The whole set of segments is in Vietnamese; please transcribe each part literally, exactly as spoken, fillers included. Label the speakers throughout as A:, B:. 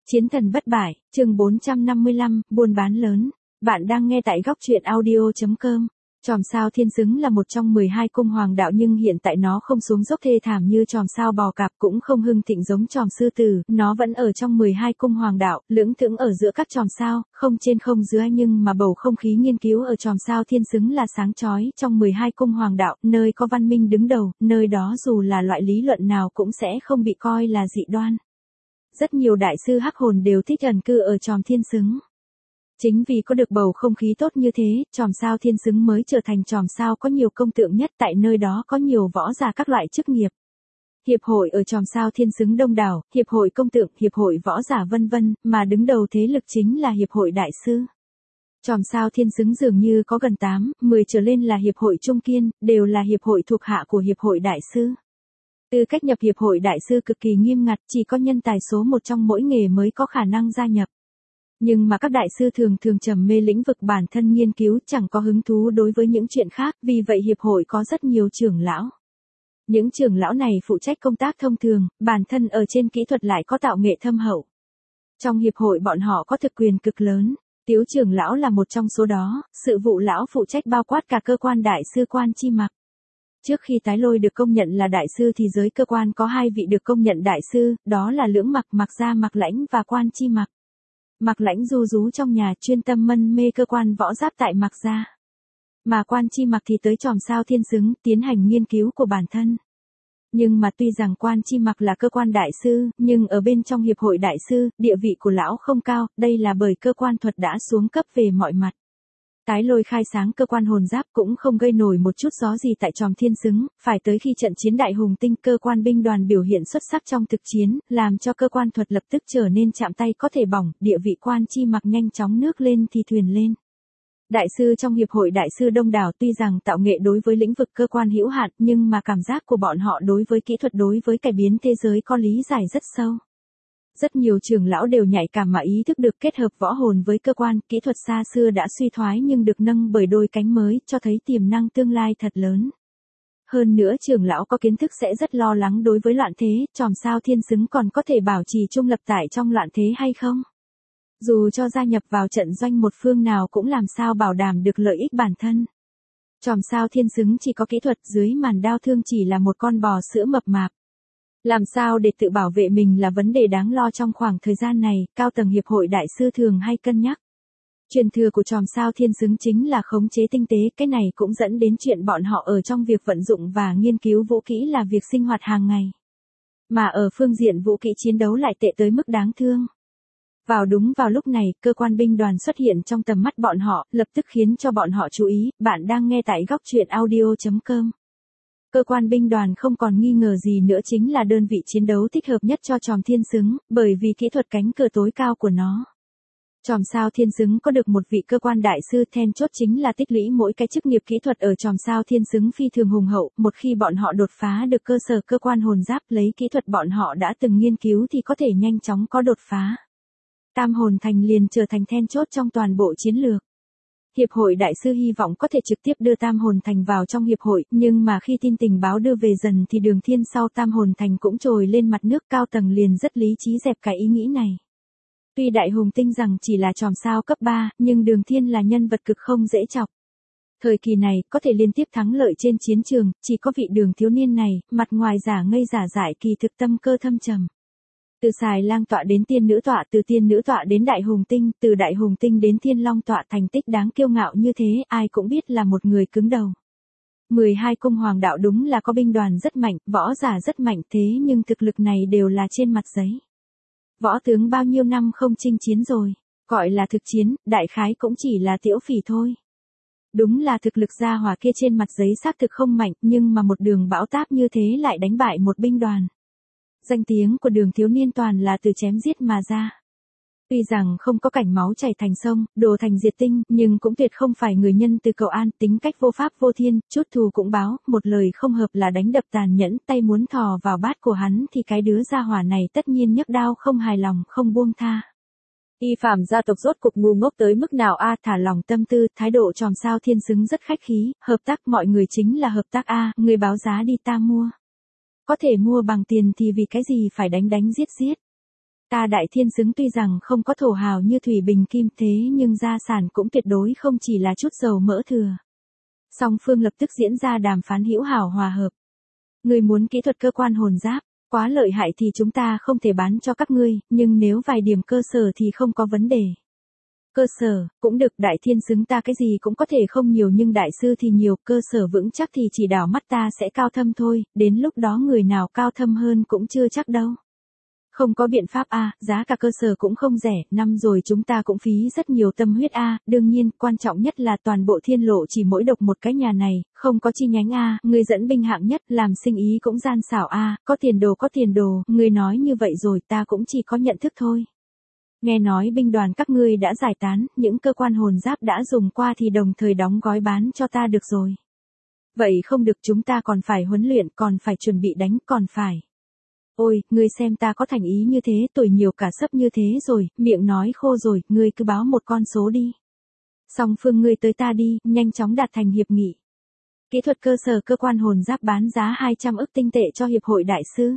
A: Chiến thần bất bại, chương bốn trăm năm mươi lăm, buôn bán lớn. Bạn đang nghe tại góc truyện audio chấm com. Chòm sao thiên xứng là một trong mười hai cung hoàng đạo nhưng hiện tại nó không xuống dốc thê thảm như chòm sao bò cạp cũng không hưng thịnh giống chòm sư tử, nó vẫn ở trong mười hai cung hoàng đạo, lưỡng thững ở giữa các chòm sao, không trên không dưới nhưng mà bầu không khí nghiên cứu ở chòm sao thiên xứng là sáng chói trong mười hai cung hoàng đạo, nơi có văn minh đứng đầu, nơi đó dù là loại lý luận nào cũng sẽ không bị coi là dị đoan. Rất nhiều đại sư hắc hồn đều thích ẩn cư ở chòm thiên xứng. Chính vì có được bầu không khí tốt như thế, chòm sao thiên xứng mới trở thành chòm sao có nhiều công tượng nhất, tại nơi đó có nhiều võ giả các loại chức nghiệp. Hiệp hội ở chòm sao thiên xứng đông đảo, hiệp hội công tượng, hiệp hội võ giả vân vân, mà đứng đầu thế lực chính là hiệp hội đại sư. Chòm sao thiên xứng dường như có gần tám, mười trở lên là hiệp hội trung kiên, đều là hiệp hội thuộc hạ của hiệp hội đại sư. Tư cách nhập hiệp hội đại sư cực kỳ nghiêm ngặt, chỉ có nhân tài số một trong mỗi nghề mới có khả năng gia nhập. Nhưng mà các đại sư thường thường trầm mê lĩnh vực bản thân nghiên cứu, chẳng có hứng thú đối với những chuyện khác, vì vậy hiệp hội có rất nhiều trưởng lão. Những trưởng lão này phụ trách công tác thông thường, bản thân ở trên kỹ thuật lại có tạo nghệ thâm hậu. Trong hiệp hội bọn họ có thực quyền cực lớn, Tiếu trưởng lão là một trong số đó, sự vụ lão phụ trách bao quát cả cơ quan đại sư Quan Chi Mặc. Trước khi tái lôi được công nhận là đại sư thì giới cơ quan có hai vị được công nhận đại sư, đó là Lưỡng Mặc, Mặc Gia Mặc Lãnh và Quan Chi Mặc. Mặc Lãnh du rú trong nhà chuyên tâm mân mê cơ quan võ giáp tại Mặc Gia. Mà Quan Chi Mặc thì tới chòm sao thiên xứng tiến hành nghiên cứu của bản thân. Nhưng mà tuy rằng Quan Chi Mặc là cơ quan đại sư, nhưng ở bên trong hiệp hội đại sư, địa vị của lão không cao, đây là bởi cơ quan thuật đã xuống cấp về mọi mặt. Tái lôi khai sáng cơ quan hồn giáp cũng không gây nổi một chút gió gì tại chòm thiên xứng, phải tới khi trận chiến đại hùng tinh cơ quan binh đoàn biểu hiện xuất sắc trong thực chiến, làm cho cơ quan thuật lập tức trở nên chạm tay có thể bỏng, địa vị Quan Chi Mặc nhanh chóng nước lên thì thuyền lên. Đại sư trong hiệp hội đại sư đông đảo tuy rằng tạo nghệ đối với lĩnh vực cơ quan hữu hạn nhưng mà cảm giác của bọn họ đối với kỹ thuật đối với cải biến thế giới có lý giải rất sâu. Rất nhiều trưởng lão đều nhạy cảm mà ý thức được kết hợp võ hồn với cơ quan, kỹ thuật xa xưa đã suy thoái nhưng được nâng bởi đôi cánh mới, cho thấy tiềm năng tương lai thật lớn. Hơn nữa trưởng lão có kiến thức sẽ rất lo lắng đối với loạn thế, chòm sao thiên xứng còn có thể bảo trì trung lập tại trong loạn thế hay không? Dù cho gia nhập vào trận doanh một phương nào cũng làm sao bảo đảm được lợi ích bản thân. Chòm sao thiên xứng chỉ có kỹ thuật, dưới màn đao thương chỉ là một con bò sữa mập mạp. Làm sao để tự bảo vệ mình là vấn đề đáng lo trong khoảng thời gian này, cao tầng hiệp hội đại sư thường hay cân nhắc. Truyền thừa của chòm sao thiên xứng chính là khống chế tinh tế, cái này cũng dẫn đến chuyện bọn họ ở trong việc vận dụng và nghiên cứu vũ kỹ là việc sinh hoạt hàng ngày. Mà ở phương diện vũ kỹ chiến đấu lại tệ tới mức đáng thương. Vào đúng vào lúc này, cơ quan binh đoàn xuất hiện trong tầm mắt bọn họ, lập tức khiến cho bọn họ chú ý, bạn đang nghe tại góc truyện audio chấm com. Cơ quan binh đoàn không còn nghi ngờ gì nữa chính là đơn vị chiến đấu thích hợp nhất cho chòm thiên xứng, bởi vì kỹ thuật cánh cửa tối cao của nó. Chòm sao thiên xứng có được một vị cơ quan đại sư, then chốt chính là tích lũy mỗi cái chức nghiệp kỹ thuật ở chòm sao thiên xứng phi thường hùng hậu, một khi bọn họ đột phá được cơ sở cơ quan hồn giáp lấy kỹ thuật bọn họ đã từng nghiên cứu thì có thể nhanh chóng có đột phá. Tam hồn thành liền trở thành then chốt trong toàn bộ chiến lược. Hiệp hội đại sư hy vọng có thể trực tiếp đưa Tam hồn thành vào trong hiệp hội, nhưng mà khi tin tình báo đưa về dần thì Đường Thiên sau Tam hồn thành cũng trồi lên mặt nước, cao tầng liền rất lý trí dẹp cái ý nghĩ này. Tuy đại hùng tinh rằng chỉ là chòm sao cấp ba, nhưng Đường Thiên là nhân vật cực không dễ chọc. Thời kỳ này, có thể liên tiếp thắng lợi trên chiến trường, chỉ có vị Đường thiếu niên này, mặt ngoài giả ngây giả dại kỳ thực tâm cơ thâm trầm. Từ xài lang tọa đến tiên nữ tọa, từ tiên nữ tọa đến đại hùng tinh, từ đại hùng tinh đến thiên long tọa, thành tích đáng kiêu ngạo như thế, ai cũng biết là một người cứng đầu. mười hai cung hoàng đạo đúng là có binh đoàn rất mạnh, võ giả rất mạnh, thế nhưng thực lực này đều là trên mặt giấy. Võ tướng bao nhiêu năm không chinh chiến rồi, gọi là thực chiến, đại khái cũng chỉ là tiểu phỉ thôi. Đúng là thực lực gia hỏa kia trên mặt giấy xác thực không mạnh, nhưng mà một đường bão táp như thế lại đánh bại một binh đoàn. Danh tiếng của Đường thiếu niên toàn là từ chém giết mà ra. Tuy rằng không có cảnh máu chảy thành sông, đồ thành diệt tinh, nhưng cũng tuyệt không phải người nhân từ cầu an, tính cách vô pháp vô thiên, chút thù cũng báo, một lời không hợp là đánh đập tàn nhẫn, tay muốn thò vào bát của hắn thì cái đứa gia hỏa này tất nhiên nhấc đao không hài lòng, không buông tha. Y Phạm gia tộc rốt cục ngu ngốc tới mức nào a, thả lòng tâm tư, thái độ chòm sao thiên xứng rất khách khí, hợp tác mọi người chính là hợp tác a, người báo giá đi ta mua. Có thể mua bằng tiền thì vì cái gì phải đánh đánh giết giết. Ta Đại Thiên Xứng tuy rằng không có thổ hào như Thủy Bình Kim thế nhưng gia sản cũng tuyệt đối không chỉ là chút dầu mỡ thừa. Song phương lập tức diễn ra đàm phán hữu hảo hòa hợp. Ngươi muốn kỹ thuật cơ quan hồn giáp, quá lợi hại thì chúng ta không thể bán cho các ngươi, nhưng nếu vài điểm cơ sở thì không có vấn đề. Cơ sở, cũng được, Đại Thiên Xứng ta cái gì cũng có thể không nhiều nhưng đại sư thì nhiều, cơ sở vững chắc thì chỉ đảo mắt ta sẽ cao thâm thôi, đến lúc đó người nào cao thâm hơn cũng chưa chắc đâu. Không có biện pháp a, à, giá cả cơ sở cũng không rẻ, năm rồi chúng ta cũng phí rất nhiều tâm huyết a, à, đương nhiên, quan trọng nhất là toàn bộ Thiên Lộ chỉ mỗi độc một cái nhà này, không có chi nhánh a, à, người dẫn binh hạng nhất, làm sinh ý cũng gian xảo a, à, có tiền đồ có tiền đồ, người nói như vậy rồi ta cũng chỉ có nhận thức thôi. Nghe nói binh đoàn các ngươi đã giải tán, những cơ quan hồn giáp đã dùng qua thì đồng thời đóng gói bán cho ta được rồi. Vậy không được, chúng ta còn phải huấn luyện, còn phải chuẩn bị đánh, còn phải. Ôi, ngươi xem ta có thành ý như thế, tuổi nhiều cả sấp như thế rồi, miệng nói khô rồi, ngươi cứ báo một con số đi. Song phương ngươi tới ta đi, nhanh chóng đạt thành hiệp nghị. Kỹ thuật cơ sở cơ quan hồn giáp bán giá hai trăm ức tinh tệ cho Hiệp hội Đại sư.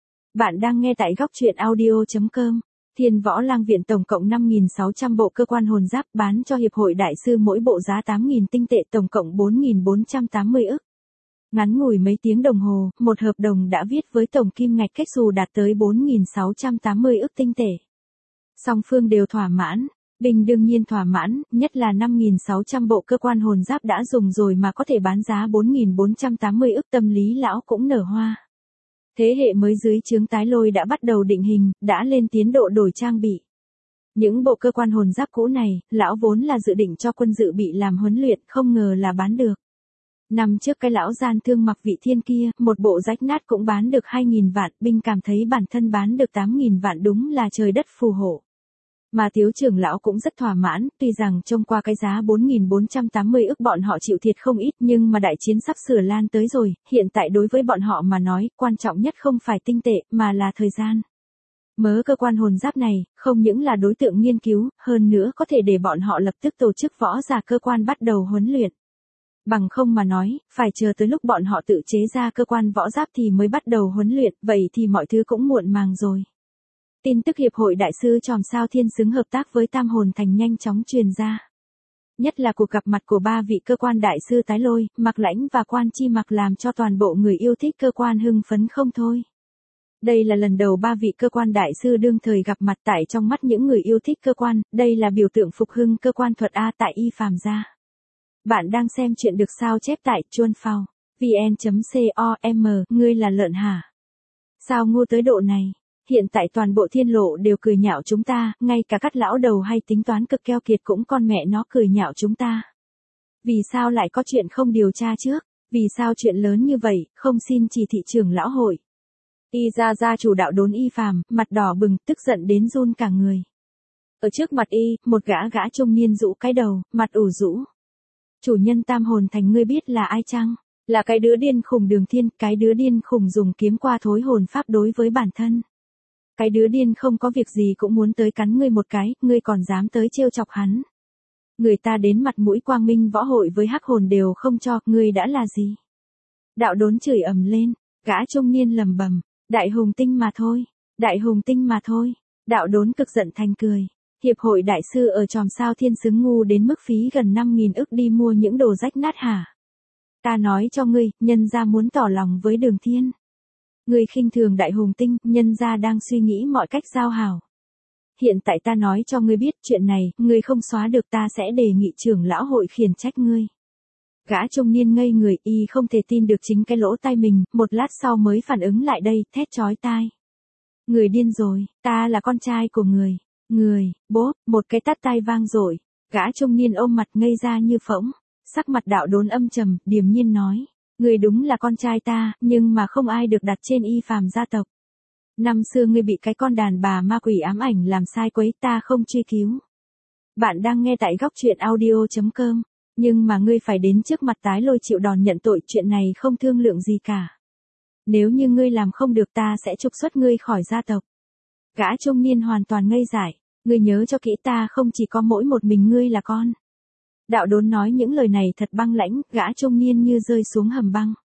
A: Bạn đang nghe tại góc truyện audio chấm com. Thiên Võ Lang Viện tổng cộng năm nghìn sáu trăm bộ cơ quan hồn giáp bán cho Hiệp hội Đại sư mỗi bộ giá tám nghìn tinh tệ, tổng cộng bốn nghìn bốn trăm tám mươi ức. Ngắn ngủi mấy tiếng đồng hồ, một hợp đồng đã viết với tổng kim ngạch kết xù đạt tới bốn nghìn sáu trăm tám mươi ức tinh tệ. Song phương đều thỏa mãn, Bình đương nhiên thỏa mãn, nhất là năm nghìn sáu trăm bộ cơ quan hồn giáp đã dùng rồi mà có thể bán giá bốn nghìn bốn trăm tám mươi ức, tâm lý lão cũng nở hoa. Thế hệ mới dưới trướng Tái Lôi đã bắt đầu định hình, đã lên tiến độ đổi trang bị. Những bộ cơ quan hồn giáp cũ này, lão vốn là dự định cho quân dự bị làm huấn luyện, không ngờ là bán được. Năm trước cái lão gian thương Mặc Vị Thiên kia, một bộ rách nát cũng bán được hai nghìn vạn, Binh cảm thấy bản thân bán được tám nghìn vạn đúng là trời đất phù hộ. Mà Tiếu trưởng lão cũng rất thỏa mãn, tuy rằng trông qua cái giá bốn nghìn bốn trăm tám mươi ức bọn họ chịu thiệt không ít, nhưng mà đại chiến sắp sửa lan tới rồi, hiện tại đối với bọn họ mà nói, quan trọng nhất không phải tinh tệ, mà là thời gian. Mớ cơ quan hồn giáp này, không những là đối tượng nghiên cứu, hơn nữa có thể để bọn họ lập tức tổ chức võ giả cơ quan bắt đầu huấn luyện. Bằng không mà nói, phải chờ tới lúc bọn họ tự chế ra cơ quan võ giáp thì mới bắt đầu huấn luyện, vậy thì mọi thứ cũng muộn màng rồi. Tin tức Hiệp hội Đại sư Chòm Sao Thiên Xứng hợp tác với Tam Hồn Thành nhanh chóng truyền ra. Nhất là cuộc gặp mặt của ba vị cơ quan đại sư Tái Lôi, Mạc Lãnh và Quan Chi Mặc làm cho toàn bộ người yêu thích cơ quan hưng phấn không thôi. Đây là lần đầu ba vị cơ quan đại sư đương thời gặp mặt, tại trong mắt những người yêu thích cơ quan, đây là biểu tượng phục hưng cơ quan thuật A tại Y Phàm gia. Bạn đang xem chuyện được sao chép tại chuan phao vn chấm com, ngươi là lợn hả? Sao ngu tới độ này? Hiện tại toàn bộ Thiên Lộ đều cười nhạo chúng ta, ngay cả các lão đầu hay tính toán cực keo kiệt cũng con mẹ nó cười nhạo chúng ta. Vì sao lại có chuyện không điều tra trước? Vì sao chuyện lớn như vậy, không xin chỉ thị trưởng lão hội? Y gia gia chủ đạo đốn Y Phàm, mặt đỏ bừng, tức giận đến run cả người. Ở trước mặt Y, một gã gã trung niên rũ cái đầu, mặt ủ rũ. Chủ nhân Tam Hồn Thành ngươi biết là ai chăng? Là cái đứa điên khùng Đường Thiên, cái đứa điên khùng dùng kiếm qua thối hồn pháp đối với bản thân. Cái đứa điên không có việc gì cũng muốn tới cắn ngươi một cái, ngươi còn dám tới trêu chọc hắn. Người ta đến mặt mũi quang minh võ hội với hắc hồn đều không cho, ngươi đã là gì? Đạo đốn chửi ầm lên, gã trung niên lầm bầm, đại hùng tinh mà thôi, đại hùng tinh mà thôi. Đạo đốn cực giận thành cười. Hiệp hội Đại sư ở Chòm Sao Thiên Xứng ngu đến mức phí gần năm nghìn ức đi mua những đồ rách nát hả? Ta nói cho ngươi, nhân gia muốn tỏ lòng với Đường Thiên. Ngươi khinh thường đại hùng tinh, nhân gia đang suy nghĩ mọi cách giao hảo. Hiện tại ta nói cho ngươi biết chuyện này, ngươi không xóa được, ta sẽ đề nghị trưởng lão hội khiển trách ngươi. Gã trung niên ngây người, y không thể tin được chính cái lỗ tai mình, một lát sau mới phản ứng lại đây, thét chói tai. Người điên rồi, ta là con trai của người. Người, bốp, một cái tát tai vang dội, gã trung niên ôm mặt ngây ra như phỗng, sắc mặt đạo đốn âm trầm, điềm nhiên nói, người đúng là con trai ta, nhưng mà không ai được đặt trên Y Phàm gia tộc. Năm xưa ngươi bị cái con đàn bà ma quỷ ám ảnh làm sai quấy, ta không truy cứu. Bạn đang nghe tại góc truyện audio chấm com, nhưng mà ngươi phải đến trước mặt Tái Lôi chịu đòn nhận tội, chuyện này không thương lượng gì cả. Nếu như ngươi làm không được ta sẽ trục xuất ngươi khỏi gia tộc. Gã trung niên hoàn toàn ngây dại, ngươi nhớ cho kỹ, ta không chỉ có mỗi một mình ngươi là con. Đạo đốn nói những lời này thật băng lãnh, gã trung niên như rơi xuống hầm băng.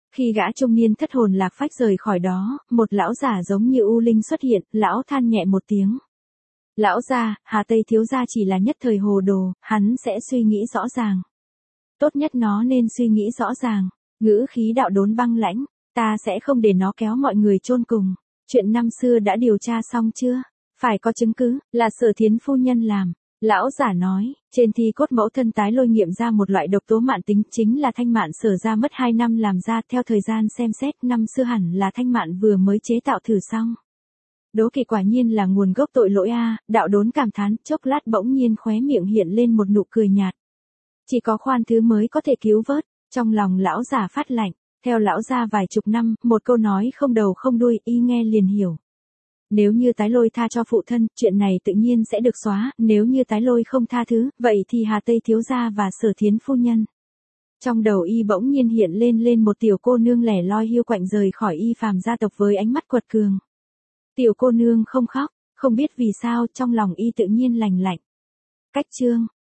A: Khi gã trung niên thất hồn lạc phách rời khỏi đó, một lão giả giống như U Linh xuất hiện, lão than nhẹ một tiếng. Lão gia, Hà Tây thiếu gia chỉ là nhất thời hồ đồ, hắn sẽ suy nghĩ rõ ràng. Tốt nhất nó nên suy nghĩ rõ ràng. Ngữ khí đạo đốn băng lãnh, ta sẽ không để nó kéo mọi người chôn cùng. Chuyện năm xưa đã điều tra xong chưa? Phải có chứng cứ, là Sở Thiến phu nhân làm. Lão giả nói, trên thi cốt mẫu thân tái lôi nghiệm ra một loại độc tố mạn tính, chính là thanh mạn Sở ra mất hai năm làm ra, theo thời gian xem xét năm xưa hẳn là thanh mạn vừa mới chế tạo thử xong. Đố kỵ quả nhiên là nguồn gốc tội lỗi a, đạo đốn cảm thán, chốc lát bỗng nhiên khóe miệng hiện lên một nụ cười nhạt. Chỉ có khoan thứ mới có thể cứu vớt, trong lòng lão giả phát lạnh, theo lão gia vài chục năm, một câu nói không đầu không đuôi, y nghe liền hiểu. Nếu như tái lôi tha cho phụ thân, chuyện này tự nhiên sẽ được xóa, nếu như tái lôi không tha thứ, vậy thì Hà Tây thiếu gia và Sở Thiến phu nhân. Trong đầu y bỗng nhiên hiện lên lên một tiểu cô nương lẻ loi hiu quạnh rời khỏi y phàm gia tộc với ánh mắt quật cường. Tiểu cô nương không khóc, không biết vì sao trong lòng y tự nhiên lành lạnh. Cách chương